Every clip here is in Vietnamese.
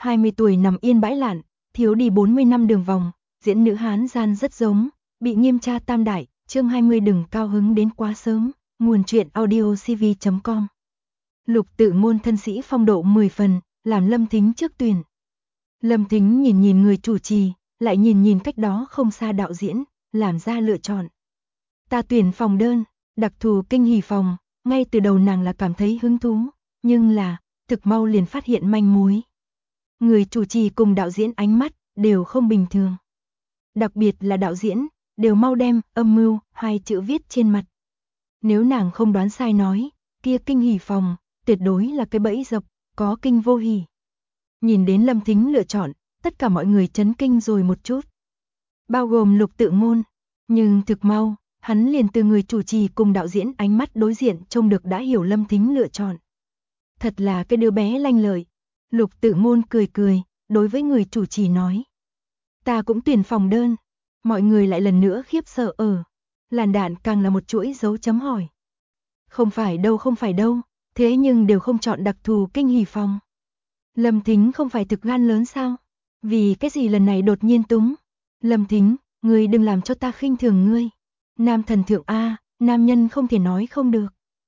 20 tuổi nằm yên bãi lạn, thiếu đi 40 năm đường vòng, diễn nữ Hán gian rất giống, bị nghiêm tra tam đại, chương 20 đừng cao hứng đến quá sớm, nguồn truyện audio cv.com. Lục Tự Ngôn thân sĩ phong độ 10 phần, làm Lâm Thính trước tuyển. Lâm Thính nhìn người chủ trì, lại nhìn cách đó không xa đạo diễn, làm ra lựa chọn. Ta tuyển phòng đơn, đặc thù kinh hỉ phòng, ngay từ đầu nàng là cảm thấy hứng thú, nhưng là, thực mau liền phát hiện manh mối. Người chủ trì cùng đạo diễn ánh mắt, đều không bình thường. Đặc biệt là đạo diễn, đều mau đem, âm mưu, hai chữ viết trên mặt. Nếu nàng không đoán sai nói, kia kinh hỉ phòng, tuyệt đối là cái bẫy dập, có kinh vô hỉ. Nhìn đến Lâm Thính lựa chọn, tất cả mọi người chấn kinh rồi một chút. Bao gồm Lục Tự Ngôn, nhưng thực mau, hắn liền từ người chủ trì cùng đạo diễn ánh mắt đối diện trông được đã hiểu Lâm Thính lựa chọn. Thật là cái đứa bé lanh lợi. Lục Tự Ngôn cười, đối với người chủ trì nói. Ta cũng tuyển phòng đơn. Mọi người lại lần nữa khiếp sợ làn đạn càng là một chuỗi dấu chấm hỏi. Không phải đâu, thế nhưng đều không chọn đặc thù kinh hỉ phòng. Lâm Thính không phải thực gan lớn sao? Vì cái gì lần này đột nhiên túng? Lâm Thính, ngươi đừng làm cho ta khinh thường ngươi. Nam thần thượng A, nam nhân không thể nói không được.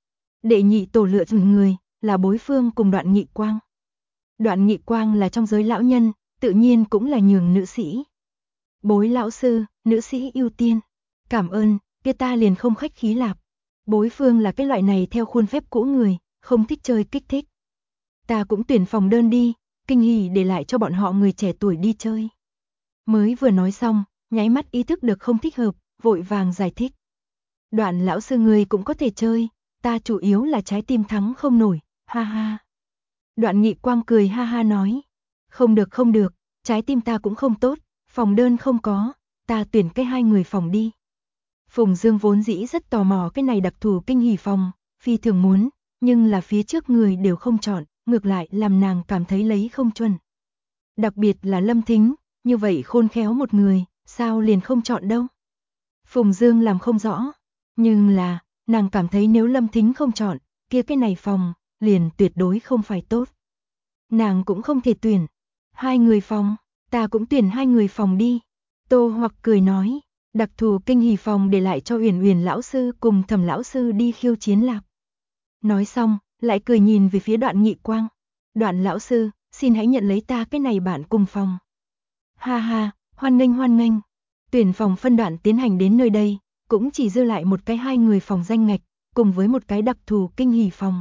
Đệ nhị tổ lựa chọn người, là Bối Phương cùng Đoạn Nghị Quang. Đoạn Nghị Quang là trong giới lão nhân, tự nhiên cũng là nhường nữ sĩ. Bối lão sư, nữ sĩ ưu tiên. Cảm ơn, kia ta liền không khách khí lạp. Bối Phương là cái loại này theo khuôn phép cũ người, không thích chơi kích thích. Ta cũng tuyển phòng đơn đi, kinh hỉ để lại cho bọn họ người trẻ tuổi đi chơi. Mới vừa nói xong, nháy mắt ý thức được không thích hợp, vội vàng giải thích. Đoạn lão sư người cũng có thể chơi, ta chủ yếu là trái tim thắng không nổi, ha ha. Đoạn Nghị Quang cười ha ha nói. Không được, trái tim ta cũng không tốt, phòng đơn không có, ta tuyển cái 2 người phòng đi. Phùng Dương vốn dĩ rất tò mò cái này đặc thù kinh hỉ phòng, phi thường muốn, nhưng là phía trước người đều không chọn, ngược lại làm nàng cảm thấy lấy không chuẩn. Đặc biệt là Lâm Thính, như vậy khôn khéo một người, sao liền không chọn đâu. Phùng Dương làm không rõ, nhưng là, nàng cảm thấy nếu Lâm Thính không chọn, kia cái này phòng, liền tuyệt đối không phải tốt. Nàng cũng không thể tuyển 2 người phòng, ta cũng tuyển 2 người phòng đi. Tô Hoặc cười nói, đặc thù kinh hỉ phòng để lại cho Uyển lão sư cùng Thẩm lão sư đi khiêu chiến lạc. Nói xong, lại cười nhìn về phía Đoạn Nghị Quang. Đoạn lão sư, xin hãy nhận lấy ta cái này bạn cùng phòng. Ha ha, hoan nghênh. Tuyển phòng phân đoạn tiến hành đến nơi đây, cũng chỉ dư lại một cái 2 người phòng danh ngạch, cùng với một cái đặc thù kinh hỉ phòng.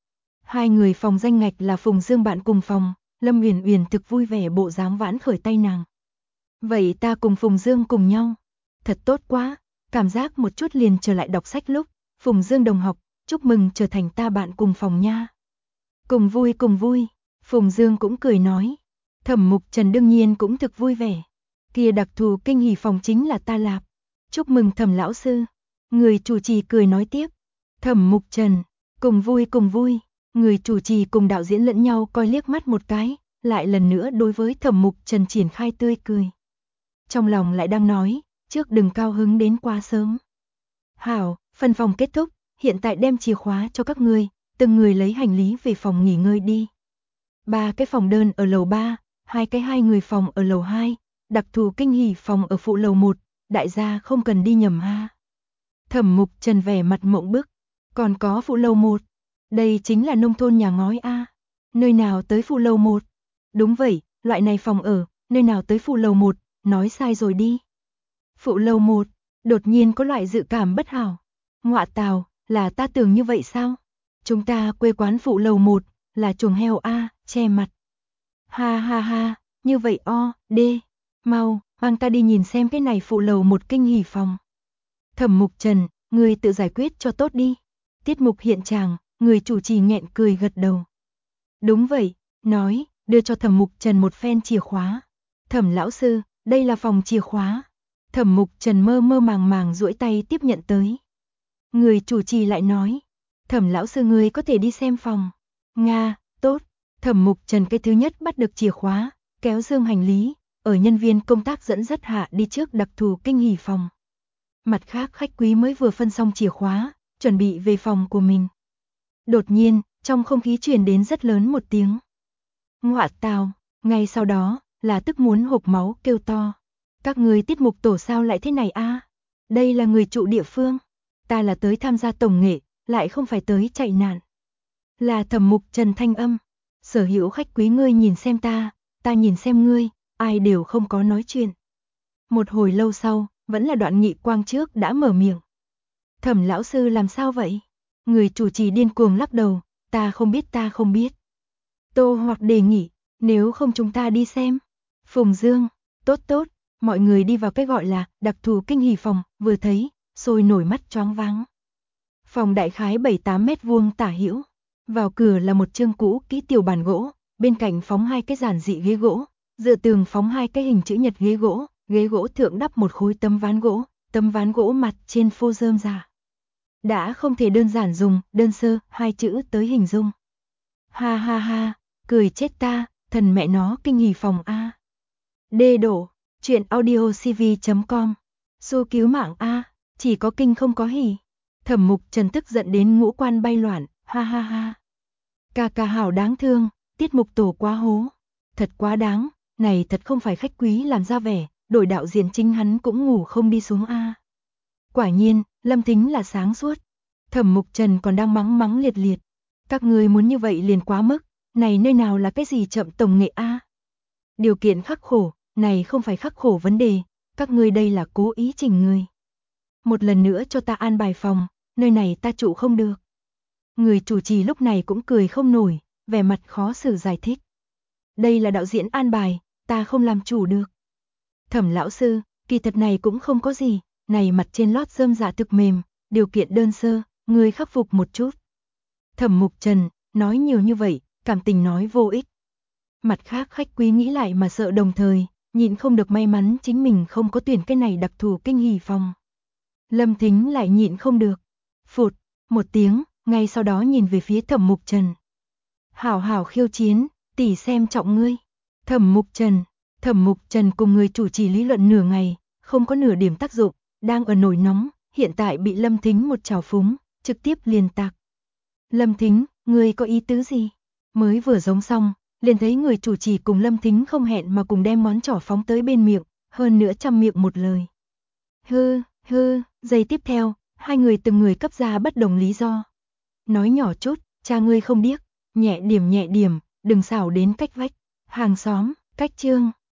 2 người phòng danh ngạch là Phùng Dương bạn cùng phòng, Lâm Uyển thực vui vẻ bộ dáng vãn khởi tay nàng. Vậy ta cùng Phùng Dương cùng nhau. Thật tốt quá, cảm giác một chút liền trở lại đọc sách lúc, Phùng Dương đồng học, chúc mừng trở thành ta bạn cùng phòng nha. Cùng vui, Phùng Dương cũng cười nói. Thẩm Mục Trần đương nhiên cũng thực vui vẻ. Kia đặc thù kinh hỉ phòng chính là ta lạp. Chúc mừng Thẩm lão sư. Người chủ trì cười nói tiếp. Thẩm Mục Trần, cùng vui. Người chủ trì cùng đạo diễn lẫn nhau coi liếc mắt một cái, lại lần nữa đối với Thẩm Mục Trần triển khai tươi cười. Trong lòng lại đang nói, trước đừng cao hứng đến quá sớm. Hảo, phần phòng kết thúc, hiện tại đem chìa khóa cho các ngươi, từng người lấy hành lý về phòng nghỉ ngơi đi. 3 cái phòng đơn ở lầu 3, 2 cái 2 người phòng ở lầu 2, đặc thù kinh hỉ phòng ở phụ lầu 1, đại gia không cần đi nhầm ha. Thẩm Mục Trần vẻ mặt mộng bức, còn có phụ lầu 1, đây chính là nông thôn nhà ngói a. Nơi nào tới phụ lầu 1? Đúng vậy, loại này phòng ở, nơi nào tới phụ lầu 1, nói sai rồi đi. Phụ lầu 1, đột nhiên có loại dự cảm bất hảo. Ngọa tào, là ta tưởng như vậy sao? Chúng ta quê quán phụ lầu 1, là chuồng heo a, che mặt. Ha, như vậy mau, mang ta đi nhìn xem cái này phụ lầu 1 kinh hỉ phòng. Thẩm Mục Trần, người tự giải quyết cho tốt đi. Tiết mục hiện tràng, người chủ trì nghẹn cười gật đầu. Đúng vậy, nói, đưa cho Thẩm Mục Trần một phen chìa khóa. Thẩm lão sư, đây là phòng chìa khóa. Thẩm Mục Trần mơ màng duỗi tay tiếp nhận tới. Người chủ trì lại nói, Thẩm lão sư người có thể đi xem phòng. Nga, tốt. Thẩm Mục Trần cái thứ nhất bắt được chìa khóa, kéo dương hành lý, ở nhân viên công tác dẫn dắt hạ đi trước đặc thù kinh hỉ phòng. Mặt khác khách quý mới vừa phân xong chìa khóa, chuẩn bị về phòng của mình. Đột nhiên, trong không khí truyền đến rất lớn một tiếng. Ngọa tào, Ngay sau đó, là tức muốn hộc máu kêu to. Các người tiết mục tổ sao lại thế này a? Đây là người trụ địa phương. Ta là tới tham gia tổng nghệ, lại không phải tới chạy nạn. Là Thẩm Mục Trần thanh âm. Sở hữu khách quý ngươi nhìn xem ta nhìn xem ngươi, ai đều không có nói chuyện. Một hồi lâu sau, vẫn là Đoạn Nghị Quang trước đã mở miệng. Thẩm lão sư làm sao vậy? Người chủ trì điên cuồng lắc đầu, ta không biết. Tô Hoặc đề nghị, nếu không chúng ta đi xem. Phùng Dương, tốt, mọi người đi vào cái gọi là đặc thù kinh hỉ phòng, vừa thấy, sôi nổi mắt choáng váng. Phòng đại khái 7-8 mét vuông tả hữu. Vào cửa là một chương cũ kỹ tiểu bàn gỗ, bên cạnh phóng 2 cái giản dị ghế gỗ, dựa tường phóng 2 cái hình chữ nhật ghế gỗ thượng đắp một khối tấm ván gỗ mặt trên phô rơm rà. Đã không thể đơn giản dùng đơn sơ 2 chữ tới hình dung. Ha ha ha, cười chết ta, thần mẹ nó kinh hỉ phòng a. Đê đổ, chuyện audiocv.com. Xô cứu mạng a, chỉ có kinh không có hỉ. Thẩm Mục Trần tức giận đến ngũ quan bay loạn, ha ha ha. Ca hảo đáng thương, tiết mục tổ quá hố. Thật quá đáng, này thật không phải khách quý làm ra vẻ, đổi đạo diễn chính hắn cũng ngủ không đi xuống a. Quả nhiên, Lâm Thính là sáng suốt. Thẩm Mục Trần còn đang mắng liệt liệt. Các người muốn như vậy liền quá mức, này nơi nào là cái gì chậm tổng nghệ a? Điều kiện khắc khổ, này không phải khắc khổ vấn đề, các ngươi đây là cố ý chỉnh người. Một lần nữa cho ta an bài phòng, nơi này ta trụ không được. Người chủ trì lúc này cũng cười không nổi, vẻ mặt khó xử giải thích. Đây là đạo diễn an bài, ta không làm chủ được. Thẩm lão sư, kỳ thật này cũng không có gì, này mặt trên lót rơm dạ thực mềm, điều kiện đơn sơ, người khắc phục một chút. Thẩm Mục Trần, nói nhiều như vậy, cảm tình nói vô ích. Mặt khác khách quý nghĩ lại mà sợ đồng thời, nhịn không được may mắn chính mình không có tuyển cái này đặc thù kinh hỉ phòng. Lâm Thính lại nhịn không được. Phụt, một tiếng, ngay sau đó nhìn về phía Thẩm Mục Trần. Hảo khiêu chiến, tỷ xem trọng ngươi. Thẩm Mục Trần cùng người chủ trì lý luận nửa ngày, không có nửa điểm tác dụng, đang ở nổi nóng, hiện tại bị Lâm Thính một trào phúng, trực tiếp liền tạc. Lâm Thính, ngươi có ý tứ gì? Mới vừa giống xong, liền thấy người chủ trì cùng Lâm Thính không hẹn mà cùng đem ngón trỏ phóng tới bên miệng, hơn nữa trăm miệng một lời. Hư, giây tiếp theo, hai người từng người cấp ra bất đồng lý do. Nói nhỏ chút, cha ngươi không điếc, nhẹ điểm, đừng xảo đến cách vách, hàng xóm, cách chương.